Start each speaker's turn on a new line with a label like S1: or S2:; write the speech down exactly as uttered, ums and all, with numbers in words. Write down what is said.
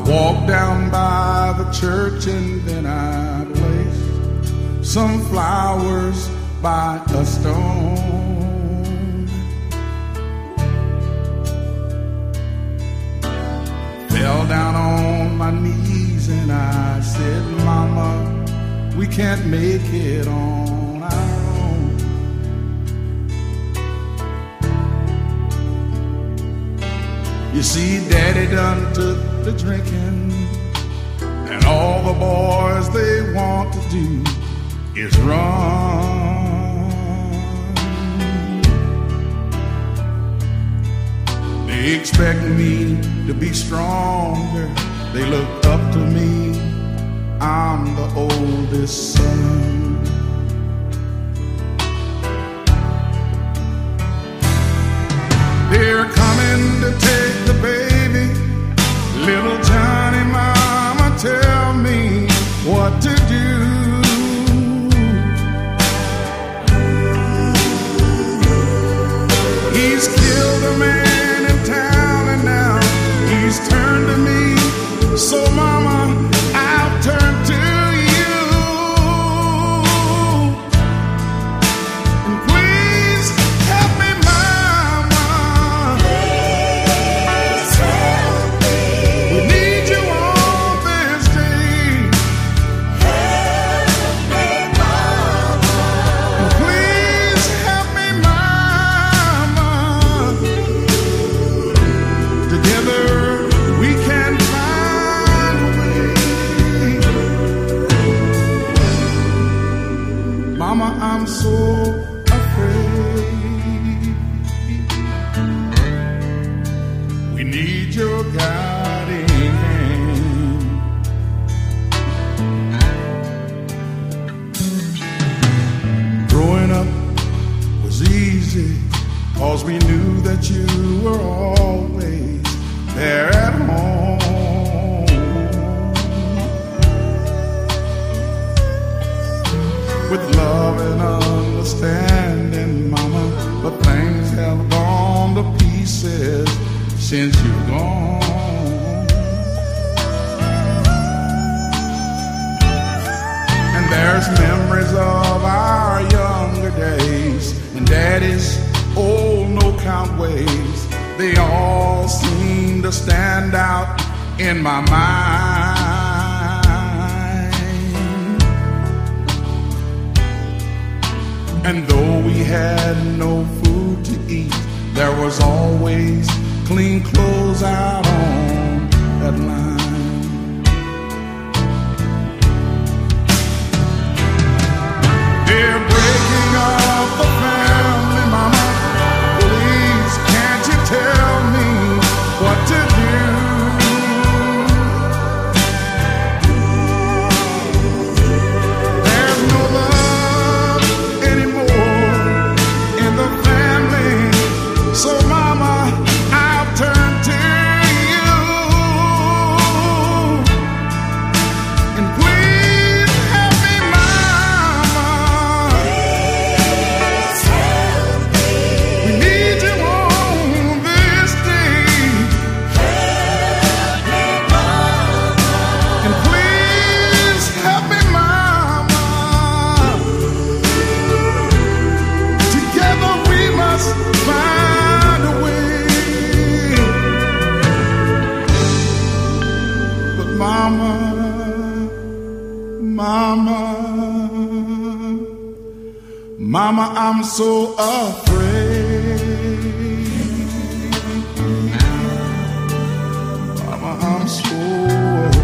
S1: walked down by the church and then I placed some flowers by a stone. Fell down on my knees and I said, Mama, we can't make it on our own. You see, Daddy done took the drinking, and all the boys they want to do is run. They expect me to be stronger. They look up to me. I'm the oldest son. They're coming to take the baby. Little Johnny, Mama, tell me what to do. He's killed a man in town and now he's turned to me. So Mama, I'll turn to you. And please help me, Mama. Please help me. We need you on this day. Help me, Mama. And please help me, Mama. Together we can find a way. Mama, I'm so afraid. We need your guiding hand. Growing up was easy, 'cause we knew that you were always there at home. With love and understanding, Mama, but things have gone to pieces since you've gone. And there's memories of our younger days and Daddy's old no-count ways. They all seem to stand out in my mind. And though we had no food to eat, there was always clean clothes out on that line. They're breaking up the family, Mama. Please, can't you tell me what to do? There's no love anymore in the family. So Mama, I'll turn to you. And please help me, Mama. Please help me. We need you on this day. Help me, Mama. And please help me, Mama. Together we must find a way. But Mama, Mama, Mama, I'm so afraid. Mama, I'm so